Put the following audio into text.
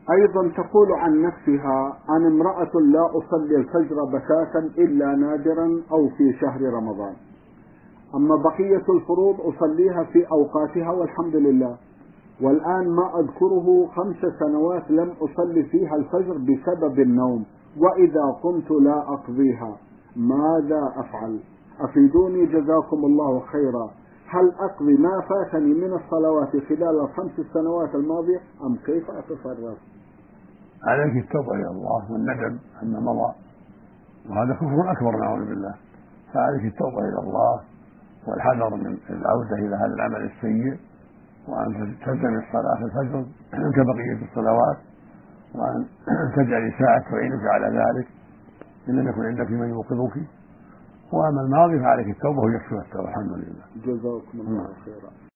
أيضا تقول عن نفسها: أنا امرأة لا أصلي الفجر بتاتا إلا نادرا أو في شهر رمضان، أما بقية الفروض أصليها في أوقاتها والحمد لله، والآن ما أذكره 5 سنوات لم أصلي فيها الفجر بسبب النوم، وإذا قمت لا أقضيها، ماذا أفعل؟ أفيدوني جزاكم الله خيرا. هل أقضي ما فاتني من الصلوات خلال ال5 سنوات الماضية أم كيف أتصرف؟ عليك التوبة إلى الله والندم عما مضى، وهذا كفر أكبر نعوذ بالله، فعليك التوبة إلى الله والحذر من العودة إلى هذا العمل السيء، وأن تلزم صلاة الفجر كبقية الصلوات، وأن تجعل ساعة تعينك على ذلك إن لم يكن عندك من يوقظك. وأما الماضي فعليك التوبة ويكفي التوبة، الحمد لله. جزاكم الله خيرا.